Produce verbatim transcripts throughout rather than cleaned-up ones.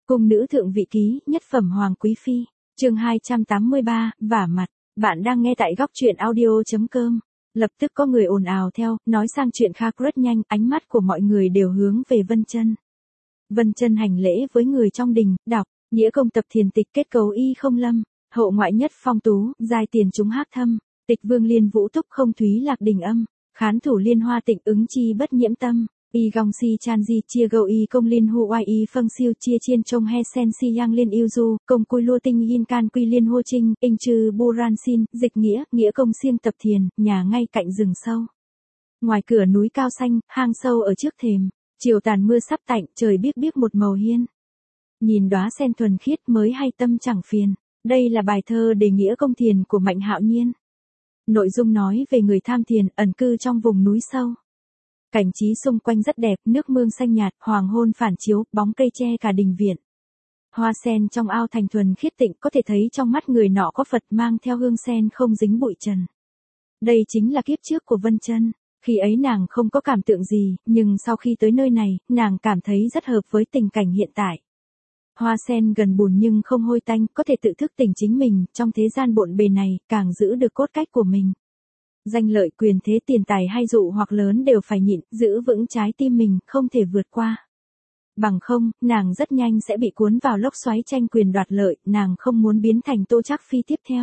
Cung nữ thượng vị ký, nhất phẩm hoàng quý phi, chương hai trăm tám mươi ba, vả mặt. Bạn đang nghe tại góc truyện audio.com. Lập tức có người ồn ào theo, nói sang chuyện khác rất nhanh, ánh mắt của mọi người đều hướng về Vân Chân. Vân Chân hành lễ với người trong đình, đọc, nghĩa công tập thiền tịch kết cấu y không lâm, hậu ngoại nhất phong tú, giai tiền chúng hác thâm, tịch vương liên vũ túc không thúy lạc đình âm, khán thủ liên hoa tịnh ứng chi bất nhiễm tâm. Y gong si chan di chia gâu y công liên hu oai y phân siêu chia chiên trông he sen si yang liên yêu du, công cui lua tinh yin can quy liên hô trinh, inh trừ bu ran xin, dịch nghĩa, nghĩa công siêng tập thiền, nhà ngay cạnh rừng sâu. Ngoài cửa núi cao xanh, hang sâu ở trước thềm, chiều tàn mưa sắp tạnh, trời biếc biếc một màu hiên. Nhìn đóa sen thuần khiết mới hay tâm chẳng phiền, đây là bài thơ đề nghĩa công thiền của Mạnh Hạo Nhiên. Nội dung nói về người tham thiền, ẩn cư trong vùng núi sâu. Cảnh trí xung quanh rất đẹp, nước mương xanh nhạt, hoàng hôn phản chiếu, bóng cây che cả đình viện. Hoa sen trong ao thành thuần khiết tịnh, có thể thấy trong mắt người nọ có Phật mang theo hương sen không dính bụi trần. Đây chính là kiếp trước của Vân Chân. Khi ấy nàng không có cảm tưởng gì, nhưng sau khi tới nơi này, nàng cảm thấy rất hợp với tình cảnh hiện tại. Hoa sen gần bùn nhưng không hôi tanh, có thể tự thức tỉnh chính mình, trong thế gian bộn bề này, càng giữ được cốt cách của mình. Danh lợi quyền thế tiền tài hay dụ hoặc lớn đều phải nhịn, giữ vững trái tim mình, không thể vượt qua. Bằng không, nàng rất nhanh sẽ bị cuốn vào lốc xoáy tranh quyền đoạt lợi, nàng không muốn biến thành Tô Trác Phi tiếp theo.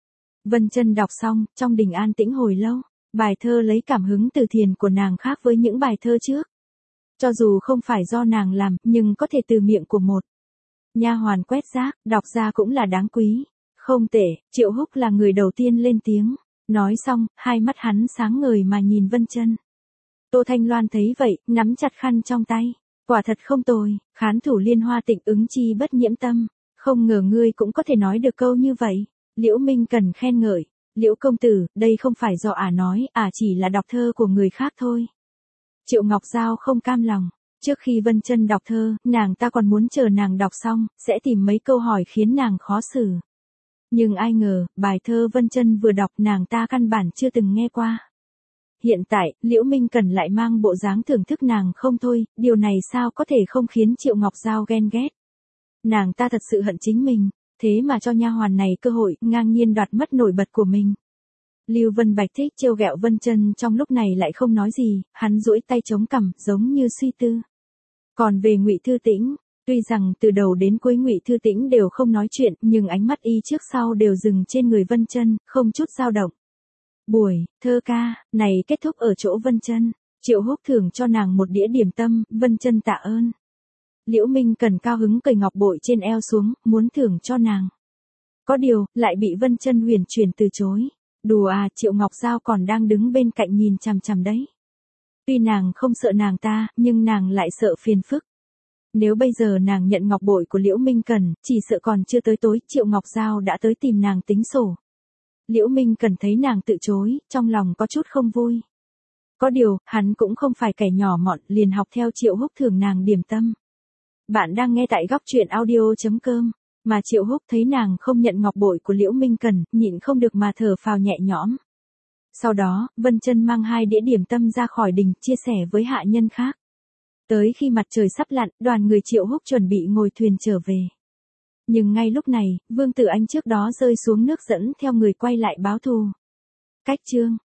Vân Chân đọc xong, trong đình an tĩnh hồi lâu, bài thơ lấy cảm hứng từ thiền của nàng khác với những bài thơ trước. Cho dù không phải do nàng làm, nhưng có thể từ miệng của một nha hoàn quét rác, đọc ra cũng là đáng quý. Không tệ, Triệu Húc là người đầu tiên lên tiếng. Nói xong, hai mắt hắn sáng ngời mà nhìn Vân Chân. Tô Thanh Loan thấy vậy, nắm chặt khăn trong tay. Quả thật không tồi, khán thủ liên hoa tịnh ứng chi bất nhiễm tâm. Không ngờ ngươi cũng có thể nói được câu như vậy. Liễu Minh cần khen ngợi. Liễu công tử, đây không phải do ả nói, ả chỉ là đọc thơ của người khác thôi. Triệu Ngọc Giao không cam lòng. Trước khi Vân Chân đọc thơ, nàng ta còn muốn chờ nàng đọc xong, sẽ tìm mấy câu hỏi khiến nàng khó xử. Nhưng ai ngờ, bài thơ Vân Chân vừa đọc nàng ta căn bản chưa từng nghe qua. Hiện tại, Liễu Minh Cần lại mang bộ dáng thưởng thức nàng không thôi, điều này sao có thể không khiến Triệu Ngọc Giao ghen ghét. Nàng ta thật sự hận chính mình, thế mà cho nha hoàn này cơ hội, ngang nhiên đoạt mất nổi bật của mình. Lưu Vân Bạch thích trêu ghẹo Vân Chân trong lúc này lại không nói gì, hắn duỗi tay chống cằm, giống như suy tư. Còn về Ngụy Thư Tĩnh, tuy rằng từ đầu đến cuối Ngụy Thư Tĩnh đều không nói chuyện, nhưng ánh mắt y trước sau đều dừng trên người Vân Chân, không chút dao động. Buổi thơ ca này kết thúc ở chỗ Vân Chân, Triệu Húc thưởng cho nàng một đĩa điểm tâm, Vân Chân tạ ơn. Liễu Minh Cần cao hứng cởi ngọc bội trên eo xuống, muốn thưởng cho nàng. Có điều, lại bị Vân Chân huyền chuyển từ chối. Đùa à, Triệu Ngọc Giao còn đang đứng bên cạnh nhìn chằm chằm đấy. Tuy nàng không sợ nàng ta, nhưng nàng lại sợ phiền phức. Nếu bây giờ nàng nhận ngọc bội của Liễu Minh Cần, chỉ sợ còn chưa tới tối, Triệu Ngọc Giao đã tới tìm nàng tính sổ. Liễu Minh Cần thấy nàng từ chối, trong lòng có chút không vui. Có điều, hắn cũng không phải kẻ nhỏ mọn, liền học theo Triệu Húc thưởng nàng điểm tâm. Bạn đang nghe tại góc truyện audio.com, mà Triệu Húc thấy nàng không nhận ngọc bội của Liễu Minh Cần, nhịn không được mà thở phào nhẹ nhõm. Sau đó, Vân Chân mang hai đĩa điểm tâm ra khỏi đình, chia sẻ với hạ nhân khác. Tới khi mặt trời sắp lặn, đoàn người Triệu Húc chuẩn bị ngồi thuyền trở về. Nhưng ngay lúc này, Vương Tử Anh trước đó rơi xuống nước dẫn theo người quay lại báo thù. Cách chương